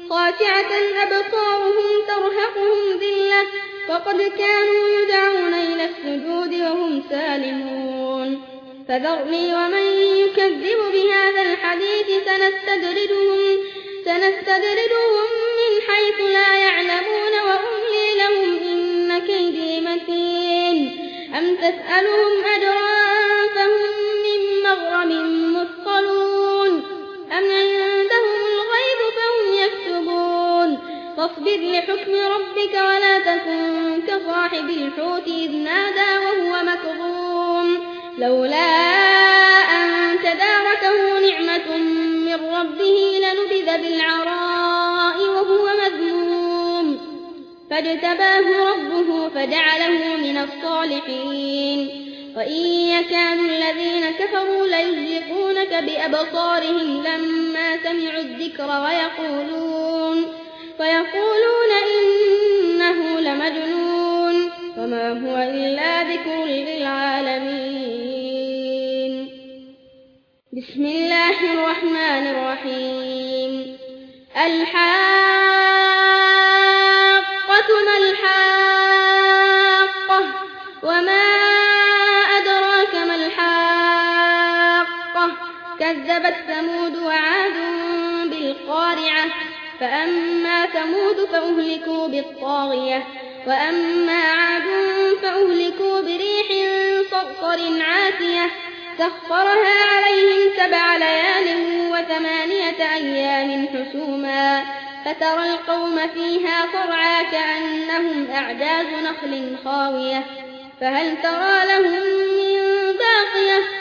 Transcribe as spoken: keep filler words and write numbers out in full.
خاشعة أبصارهم ترهقهم ذلة وقد كانوا يدعون إلى السجود وهم سالمون فذرني ومن يكذب بهذا الحديث سنستدرجهم, سنستدرجهم من حيث لا يعلمون وأملي لهم إن كيدي متين أم تسألهم أجرا فهم من مغرم مثقلون أم عندهم الغيب فهم يكتبون فاصبر لحكم ربك ولا تكن كصاحب الحوت إذ نادى وهو مكظوم لولا أن تداركه نعمة من ربه لنبذ بالعراء وهو مذموم فاجتباه ربه فجعله من الصالحين وإن يكاد الذين كفروا ليزلقونك بأبصارهم لما سمعوا الذكر ويقولون, ويقولون إنه لمجنون وما هو إلا ذكر للعالمين. بسم الله الرحمن الرحيم الحاقة ما الحاقة وما أدراك ما الحاقة كذبت ثمود وعاد بالقارعة فأما ثمود فأهلكوا بالطاغية وأما عاد فأهلكوا بريح صرصر عاتية سخرها عليهم سبع ليال وثمانية أيام حسوما فترى القوم فيها صرعى كأنهم أعجاز نخل خاوية فهل ترى لهم من باقية